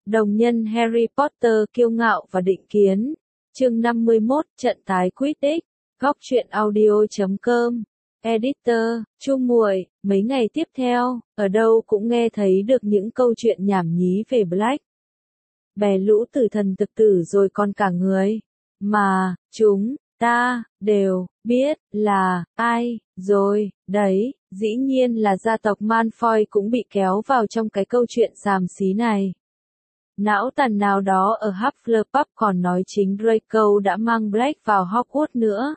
Đồng nhân Harry Potter kiêu ngạo và định kiến. Chương 51, trận tái Quidditch. Góc truyện audio.com. Editor, Chu Muội. Mấy ngày tiếp theo, ở đâu cũng nghe thấy được những câu chuyện nhảm nhí về Black. Bè lũ tử thần thực tử rồi còn cả người. Mà, chúng ta đều biết là ai rồi, đấy, dĩ nhiên là gia tộc Malfoy cũng bị kéo vào trong cái câu chuyện xàm xí này. Não tàn nào đó ở Hufflepuff còn nói chính Draco đã mang Black vào Hogwarts nữa.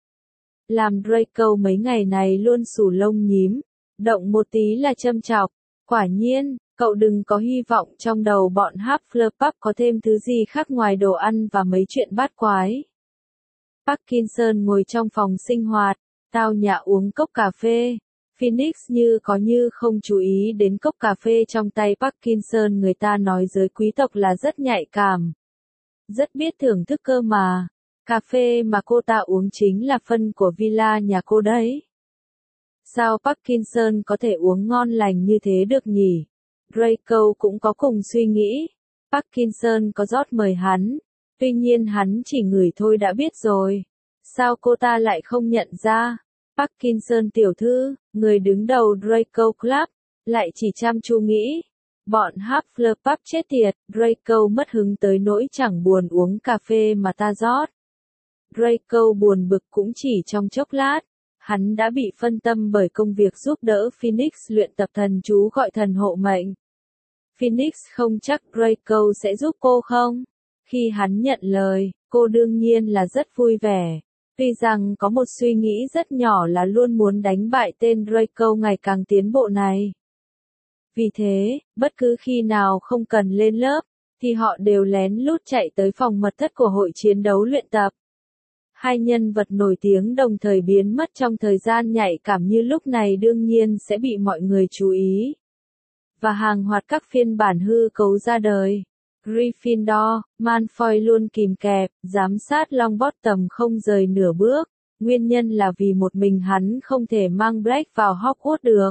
Làm Draco mấy ngày này luôn xù lông nhím, động một tí là châm chọc. Quả nhiên, cậu đừng có hy vọng trong đầu bọn Hufflepuff có thêm thứ gì khác ngoài đồ ăn và mấy chuyện bát quái. Parkinson ngồi trong phòng sinh hoạt, tao nhã uống cốc cà phê. Phoenix như có như không chú ý đến cốc cà phê trong tay Parkinson, người ta nói giới quý tộc là rất nhạy cảm. Rất biết thưởng thức cơ mà. Cà phê mà cô ta uống chính là phân của villa nhà cô đấy. Sao Parkinson có thể uống ngon lành như thế được nhỉ? Draco cũng có cùng suy nghĩ. Parkinson có rót mời hắn. Tuy nhiên hắn chỉ ngửi thôi đã biết rồi. Sao cô ta lại không nhận ra? Parkinson tiểu thư, người đứng đầu Draco Club, lại chỉ chăm chú nghĩ. Bọn Hufflepuff chết tiệt, Draco mất hứng tới nỗi chẳng buồn uống cà phê mà ta rót. Draco buồn bực cũng chỉ trong chốc lát. Hắn đã bị phân tâm bởi công việc giúp đỡ Phoenix luyện tập thần chú gọi thần hộ mệnh. Phoenix không chắc Draco sẽ giúp cô không? Khi hắn nhận lời, cô đương nhiên là rất vui vẻ. Tuy rằng có một suy nghĩ rất nhỏ là luôn muốn đánh bại tên Draco ngày càng tiến bộ này. Vì thế, bất cứ khi nào không cần lên lớp, thì họ đều lén lút chạy tới phòng mật thất của hội chiến đấu luyện tập. Hai nhân vật nổi tiếng đồng thời biến mất trong thời gian nhạy cảm như lúc này đương nhiên sẽ bị mọi người chú ý. Và hàng loạt các phiên bản hư cấu ra đời. Gryffindor, Malfoy luôn kìm kẹp, giám sát Longbottom không rời nửa bước. Nguyên nhân là vì một mình hắn không thể mang Black vào Hogwarts được.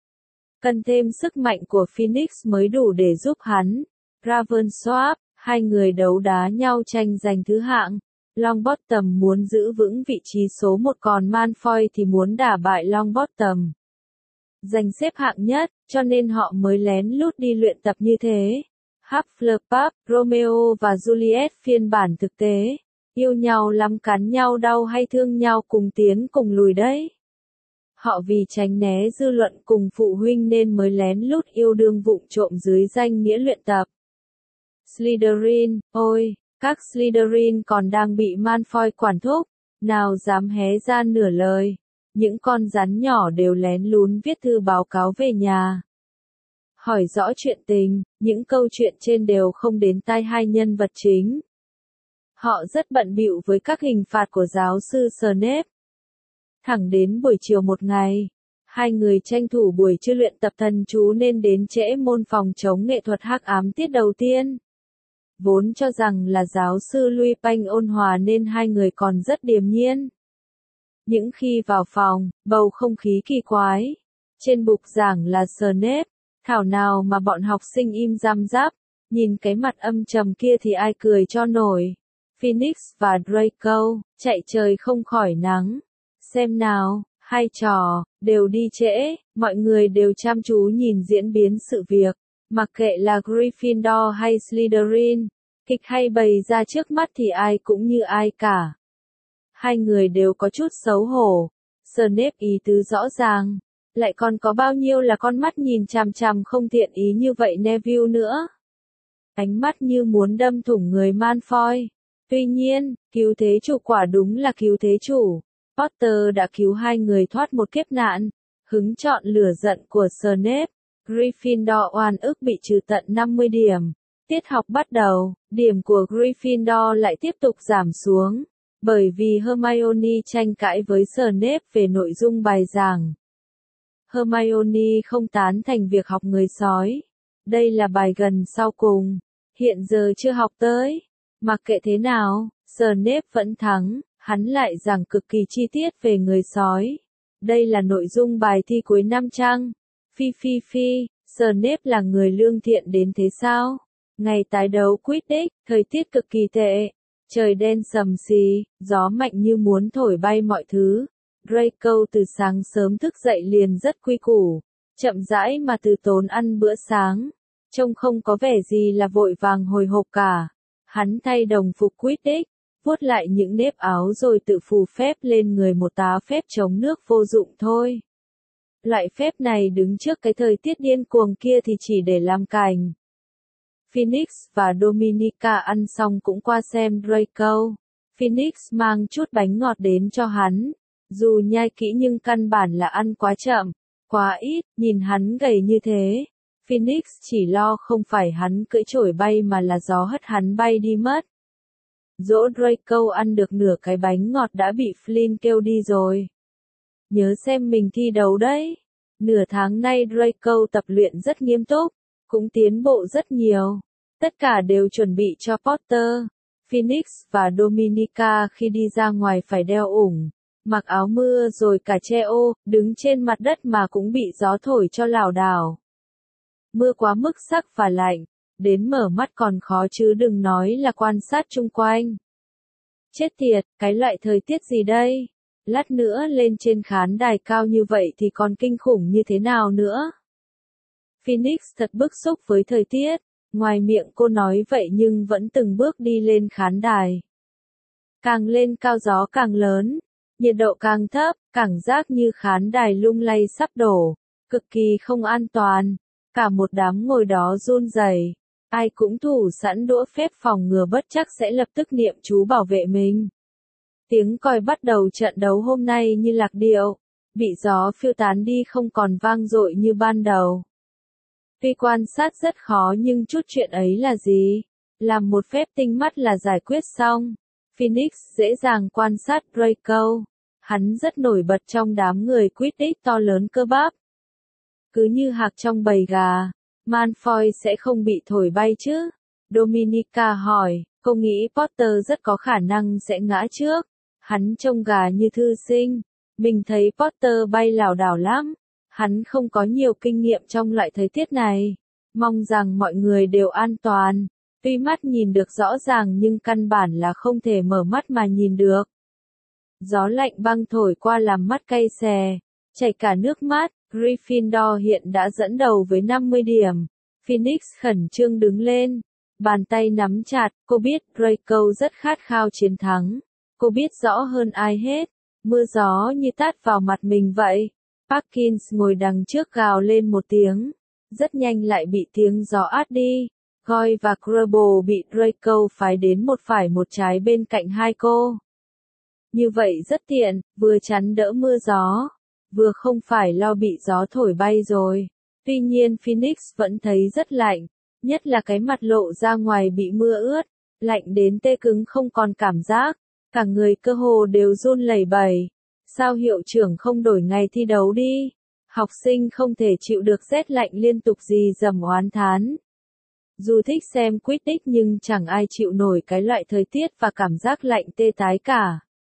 Cần thêm sức mạnh của Phoenix mới đủ để giúp hắn. Ravensworth, hai người đấu đá nhau tranh giành thứ hạng. Longbottom muốn giữ vững vị trí số 1 còn Malfoy thì muốn đả bại Longbottom. Giành xếp hạng nhất, cho nên họ mới lén lút đi luyện tập như thế. Hufflepuff, Romeo và Juliet phiên bản thực tế. Yêu nhau lắm, cắn nhau đau hay thương nhau cùng tiến cùng lùi đấy. Họ vì tránh né dư luận cùng phụ huynh nên mới lén lút yêu đương vụng trộm dưới danh nghĩa luyện tập. Slytherin, ôi, các Slytherin còn đang bị Malfoy quản thúc, nào dám hé ra nửa lời. Những con rắn nhỏ đều lén lún viết thư báo cáo về nhà. Hỏi rõ chuyện tình, những câu chuyện trên đều không đến tai hai nhân vật chính. Họ rất bận bịu với các hình phạt của giáo sư Snape. Thẳng đến buổi chiều một ngày, hai người tranh thủ buổi trưa luyện tập thần chú nên đến trễ môn phòng chống nghệ thuật hắc ám tiết đầu tiên. Vốn cho rằng là giáo sư Lupin ôn hòa nên hai người còn rất điềm nhiên. Những khi vào phòng, bầu không khí kỳ quái. Trên bục giảng là Snape. Thảo nào mà bọn học sinh im răm rắp, nhìn cái mặt âm trầm kia thì ai cười cho nổi. Phoenix và Draco, chạy trời không khỏi nắng. Xem nào, hai trò, đều đi trễ, mọi người đều chăm chú nhìn diễn biến sự việc. Mặc kệ là Gryffindor hay Slytherin, kịch hay bày ra trước mắt thì ai cũng như ai cả. Hai người đều có chút xấu hổ. Snape ý tứ rõ ràng. Lại còn có bao nhiêu là con mắt nhìn chằm chằm không thiện ý như vậy Neville nữa. Ánh mắt như muốn đâm thủng người Malfoy. Tuy nhiên, cứu thế chủ quả đúng là cứu thế chủ. Potter đã cứu hai người thoát một kiếp nạn. Hứng chọn lửa giận của Snape. Gryffindor oan ức bị trừ tận 50 điểm. Tiết học bắt đầu, điểm của Gryffindor lại tiếp tục giảm xuống. Bởi vì Hermione tranh cãi với Snape về nội dung bài giảng. Hermione không tán thành việc học người sói. Đây là bài gần sau cùng. Hiện giờ chưa học tới. Mặc kệ thế nào, Snape vẫn thắng. Hắn lại giảng cực kỳ chi tiết về người sói. Đây là nội dung bài thi cuối năm chăng? Phi, Snape là người lương thiện đến thế sao? Ngày tái đấu Quidditch, thời tiết cực kỳ tệ. Trời đen sầm xì, gió mạnh như muốn thổi bay mọi thứ. Draco từ sáng sớm thức dậy liền rất quy củ, chậm rãi mà từ tốn ăn bữa sáng. Trông không có vẻ gì là vội vàng hồi hộp cả. Hắn thay đồng phục Quidditch, vuốt lại những nếp áo rồi tự phù phép lên người một tá phép chống nước vô dụng thôi. Loại phép này đứng trước cái thời tiết điên cuồng kia thì chỉ để làm cành. Phoenix và Dominica ăn xong cũng qua xem Draco. Phoenix mang chút bánh ngọt đến cho hắn. Dù nhai kỹ nhưng căn bản là ăn quá chậm, quá ít, nhìn hắn gầy như thế. Phoenix chỉ lo không phải hắn cưỡi chổi bay mà là gió hất hắn bay đi mất. Dỗ Draco ăn được nửa cái bánh ngọt đã bị Flynn kêu đi rồi. Nhớ xem mình thi đấu đấy. Nửa tháng nay Draco tập luyện rất nghiêm túc, cũng tiến bộ rất nhiều. Tất cả đều chuẩn bị cho Potter. Phoenix và Dominica khi đi ra ngoài phải đeo ủng, mặc áo mưa rồi cả che ô, đứng trên mặt đất mà cũng bị gió thổi cho lảo đảo. Mưa quá mức sắc và lạnh, đến mở mắt còn khó chứ đừng nói là quan sát chung quanh. Chết tiệt, cái loại thời tiết gì đây? Lát nữa lên trên khán đài cao như vậy thì còn kinh khủng như thế nào nữa? Phoenix thật bức xúc với thời tiết, ngoài miệng cô nói vậy nhưng vẫn từng bước đi lên khán đài. Càng lên cao gió càng lớn, nhiệt độ càng thấp, cảm giác như khán đài lung lay sắp đổ, cực kỳ không an toàn. Cả một đám ngồi đó run rẩy, ai cũng thủ sẵn đũa phép phòng ngừa bất chắc sẽ lập tức niệm chú bảo vệ mình. Tiếng còi bắt đầu trận đấu hôm nay như lạc điệu, bị gió phiêu tán đi không còn vang dội như ban đầu. Tuy quan sát rất khó nhưng chút chuyện ấy là gì? Làm một phép tinh mắt là giải quyết xong. Phoenix dễ dàng quan sát Draco. Hắn rất nổi bật trong đám người Quidditch to lớn cơ bắp. Cứ như hạc trong bầy gà, Malfoy sẽ không bị thổi bay chứ? Dominica hỏi, cô nghĩ Potter rất có khả năng sẽ ngã trước. Hắn trông gà như thư sinh. Mình thấy Potter bay lảo đảo lắm. Hắn không có nhiều kinh nghiệm trong loại thời tiết này. Mong rằng mọi người đều an toàn. Tuy mắt nhìn được rõ ràng nhưng căn bản là không thể mở mắt mà nhìn được. Gió lạnh băng thổi qua làm mắt cay xè, chảy cả nước mắt. Gryffindor hiện đã dẫn đầu với 50 điểm. Phoenix khẩn trương đứng lên, bàn tay nắm chặt, cô biết Draco rất khát khao chiến thắng. Cô biết rõ hơn ai hết, mưa gió như tát vào mặt mình vậy. Parkins ngồi đằng trước gào lên một tiếng, rất nhanh lại bị tiếng gió át đi. Goyle và Crabble bị Draco phái đến một phải một trái bên cạnh hai cô. Như vậy rất tiện, vừa chắn đỡ mưa gió, vừa không phải lo bị gió thổi bay rồi. Tuy nhiên Phoenix vẫn thấy rất lạnh, nhất là cái mặt lộ ra ngoài bị mưa ướt, lạnh đến tê cứng không còn cảm giác, cả người cơ hồ đều run lẩy bẩy. Sao hiệu trưởng không đổi ngày thi đấu đi? Học sinh không thể chịu được rét lạnh liên tục gì dầm oán thán. Dù thích xem Quidditch nhưng chẳng ai chịu nổi cái loại thời tiết và cảm giác lạnh tê tái cả.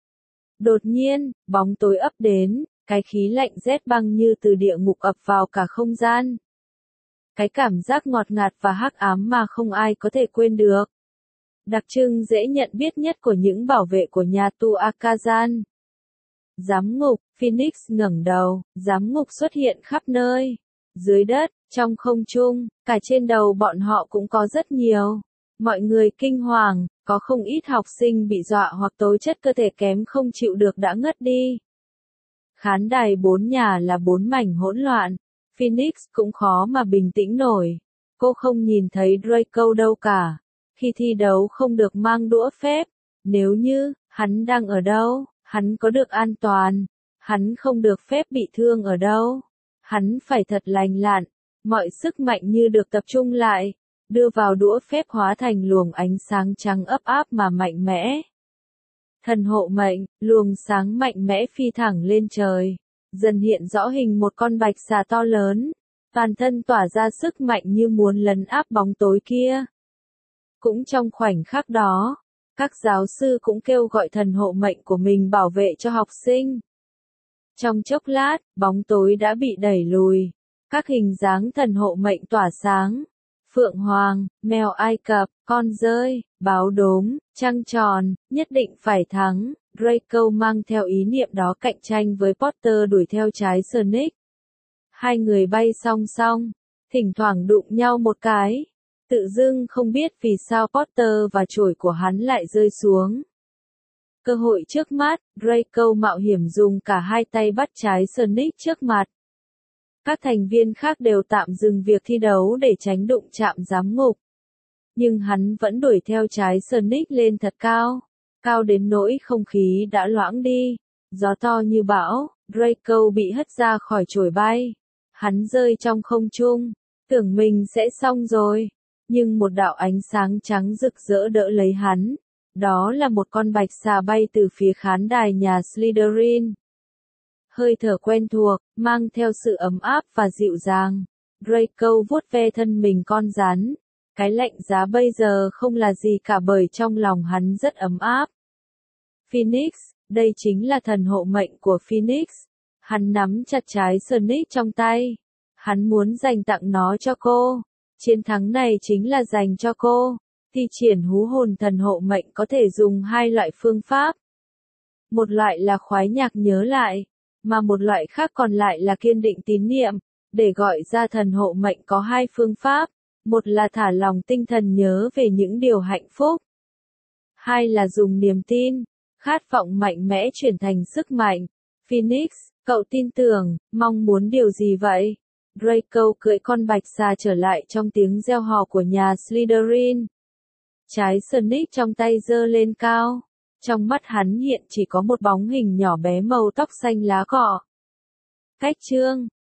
Đột nhiên, bóng tối ập đến, cái khí lạnh rét băng như từ địa ngục ập vào cả không gian. Cái cảm giác ngọt ngạt và hắc ám mà không ai có thể quên được. Đặc trưng dễ nhận biết nhất của những bảo vệ của nhà tù Akazan. Giám ngục, Phoenix ngẩng đầu, giám ngục xuất hiện khắp nơi. Dưới đất, trong không trung, cả trên đầu bọn họ cũng có rất nhiều. Mọi người kinh hoàng, có không ít học sinh bị dọa hoặc tố chất cơ thể kém không chịu được đã ngất đi. Khán đài 4 nhà là 4 mảnh hỗn loạn. Phoenix cũng khó mà bình tĩnh nổi. Cô không nhìn thấy Draco đâu cả. Khi thi đấu không được mang đũa phép. Nếu như, hắn đang ở đâu, hắn có được an toàn. Hắn không được phép bị thương ở đâu. Hắn phải thật lành lặn. Mọi sức mạnh như được tập trung lại. Đưa vào đũa phép hóa thành luồng ánh sáng trắng ấp áp mà mạnh mẽ. Thần hộ mệnh, luồng sáng mạnh mẽ phi thẳng lên trời. Dần hiện rõ hình một con bạch xà to lớn. Toàn thân tỏa ra sức mạnh như muốn lấn áp bóng tối kia. Cũng trong khoảnh khắc đó, các giáo sư cũng kêu gọi thần hộ mệnh của mình bảo vệ cho học sinh. Trong chốc lát, bóng tối đã bị đẩy lùi. Các hình dáng thần hộ mệnh tỏa sáng. phượng hoàng, mèo Ai Cập, con dơi, báo đốm, trăng tròn, nhất định phải thắng. Draco mang theo ý niệm đó cạnh tranh với Potter đuổi theo trái Sonic. Hai người bay song song, thỉnh thoảng đụng nhau một cái. Tự dưng không biết vì sao Potter và chổi của hắn lại rơi xuống. Cơ hội trước mắt, Draco mạo hiểm dùng cả hai tay bắt trái Sonic trước mặt. Các thành viên khác đều tạm dừng việc thi đấu để tránh đụng chạm giám ngục. Nhưng hắn vẫn đuổi theo trái Sonic lên thật cao. Cao đến nỗi không khí đã loãng đi. Gió to như bão, Draco bị hất ra khỏi chổi bay. Hắn rơi trong không trung, tưởng mình sẽ xong rồi. Nhưng một đạo ánh sáng trắng rực rỡ đỡ lấy hắn. Đó là một con bạch xà bay từ phía khán đài nhà Slytherin. Hơi thở quen thuộc, mang theo sự ấm áp và dịu dàng. Draco vuốt ve thân mình con rắn. Cái lạnh giá bây giờ không là gì cả bởi trong lòng hắn rất ấm áp. Phoenix, đây chính là thần hộ mệnh của Phoenix. Hắn nắm chặt trái Sonic trong tay. Hắn muốn dành tặng nó cho cô. Chiến thắng này chính là dành cho cô. Thi triển hú hồn thần hộ mệnh có thể dùng hai loại phương pháp. Một loại là khoái nhạc nhớ lại, mà một loại khác còn lại là kiên định tín niệm. Để gọi ra thần hộ mệnh có hai phương pháp. Một là thả lòng tinh thần nhớ về những điều hạnh phúc. Hai là dùng niềm tin, khát vọng mạnh mẽ chuyển thành sức mạnh. Phoenix, cậu tin tưởng, mong muốn điều gì vậy? Draco cưỡi con bạch xà trở lại trong tiếng reo hò của nhà Slytherin. Trái Sonic trong tay giơ lên cao. Trong mắt hắn hiện chỉ có một bóng hình nhỏ bé màu tóc xanh lá cọ. Cách chương